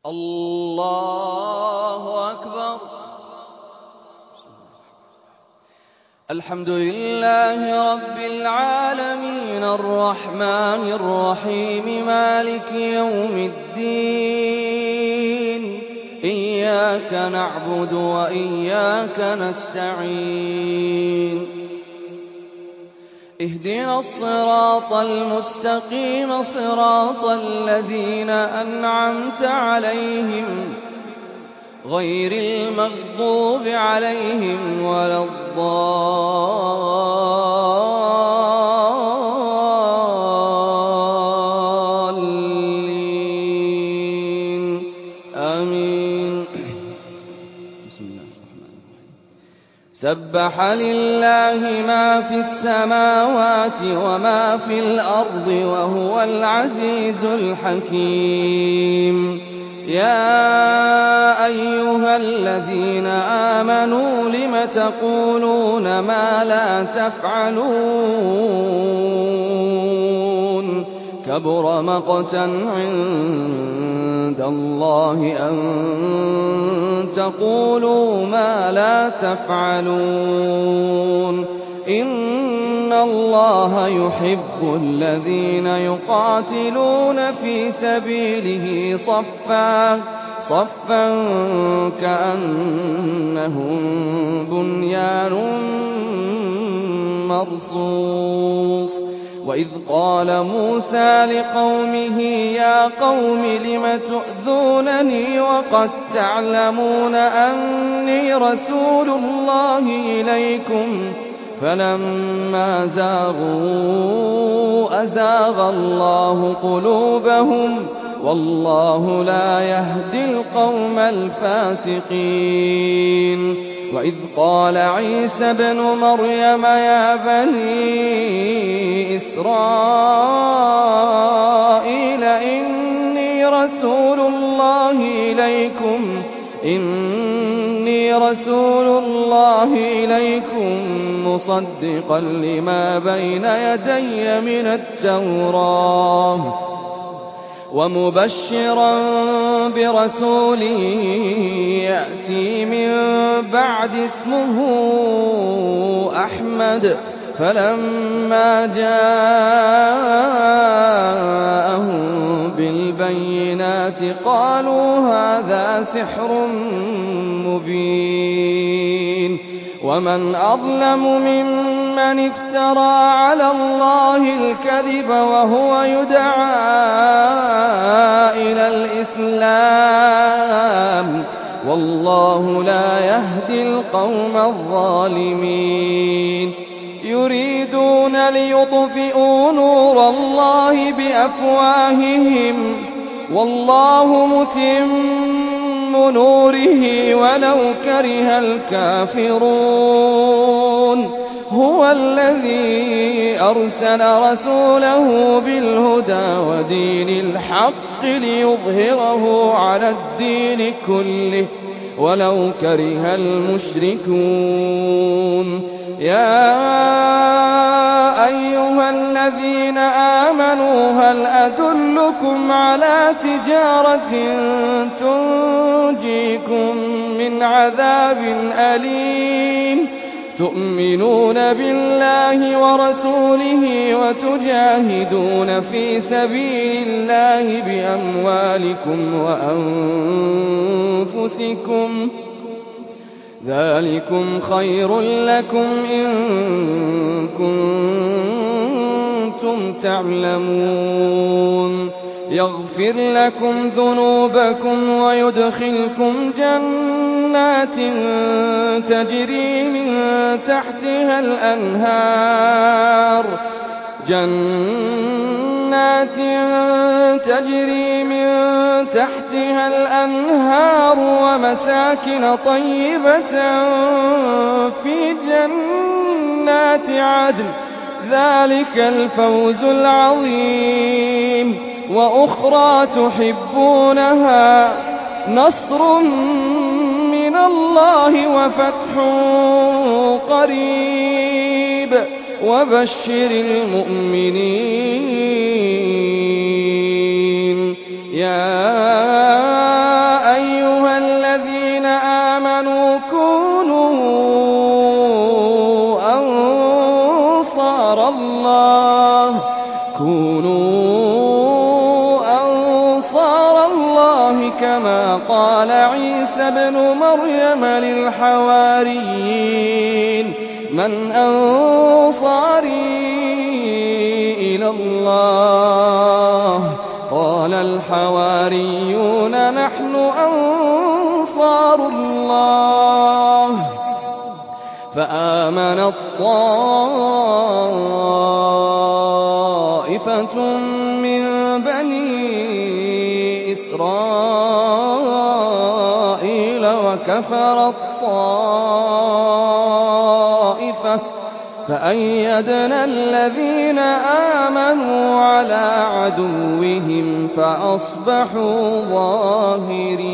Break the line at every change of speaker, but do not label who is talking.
الله أكبر. الحمد لله رب العالمين الرحمن الرحيم مالك يوم الدين. إياك نعبد وإياك نستعين. اهدنا الصراط المستقيم صراط الذين أنعمت عليهم غير المغضوب عليهم ولا الضالين. آمين. بسم الله الرحمن الرحيم. سبح لله ما في السماوات وما في الأرض وهو العزيز الحكيم. يا أيها الذين آمنوا لم تقولون ما لا تفعلون؟ كبر مقتا عند الله أن تقولوا ما لا تفعلون. إن الله يحب الذين يقاتلون في سبيله صفا كأنهم بنيان مرصوص. وإذ قال موسى لقومه يا قوم لم تؤذونني وقد تعلمون أني رسول الله إليكم فلما زاغوا أزاغ الله قلوبهم والله لا يهدي القوم الفاسقين. وإذ قال عيسى ابن مريم يا بني إسرائيل إني رسول الله إليكم مصدقا لما بين يدي من التوراة ومبشرا برسول يأتي من بعد اسمه أحمد. فلما جاءهم بالبينات قالوا هذا سحر مبين. ومن أظلم ممن افترى على الله الكذب وهو يدعى إلى الإسلام والله لا يهدي القوم الظالمين. يريدون ليطفئوا نور الله بأفواههم والله متم نوره ولو كره الكافرون. هو الذي أرسل رسوله بالهدى ودين الحق ليظهره على الدين كله ولو كره المشركون. يا أيها الذين آمنوا هل أدلكم على تجارة تنجيكم من عذاب أليم؟ تؤمنون بالله ورسوله وتجاهدون في سبيل الله بأموالكم وأنفسكم ذلكم خير لكم إن كنتم تعلمون. يغفر لكم ذنوبكم ويدخلكم جنات تجري من تحتها الأنهار ومساكن طيبة في جنات عدن ذلك الفوز العظيم. وأخرى تحبونها نصر من الله وفتح قريب وبشر المؤمنين. يا اللَّهِ كَمَا قَالَ عِيسَى ابْنُ مَرْيَمَ لِلْحَوَارِيِّينَ مَنْ أَنصَارِي إِلَى اللَّهِ قَالَ الْحَوَارِيُّونَ نَحْنُ أَنصَارُ اللَّهِ فَآمَنَت طَّائِفَةٌ مِّن بَنِي إِسْرَائِيلَ وَكَفَرَت طَّائِفَةٌ فَأَيَّدْنَا الَّذِينَ آمَنُوا عَلَىٰ عَدُوِّهِمْ فَأَصْبَحُوا ظَاهِرِينَ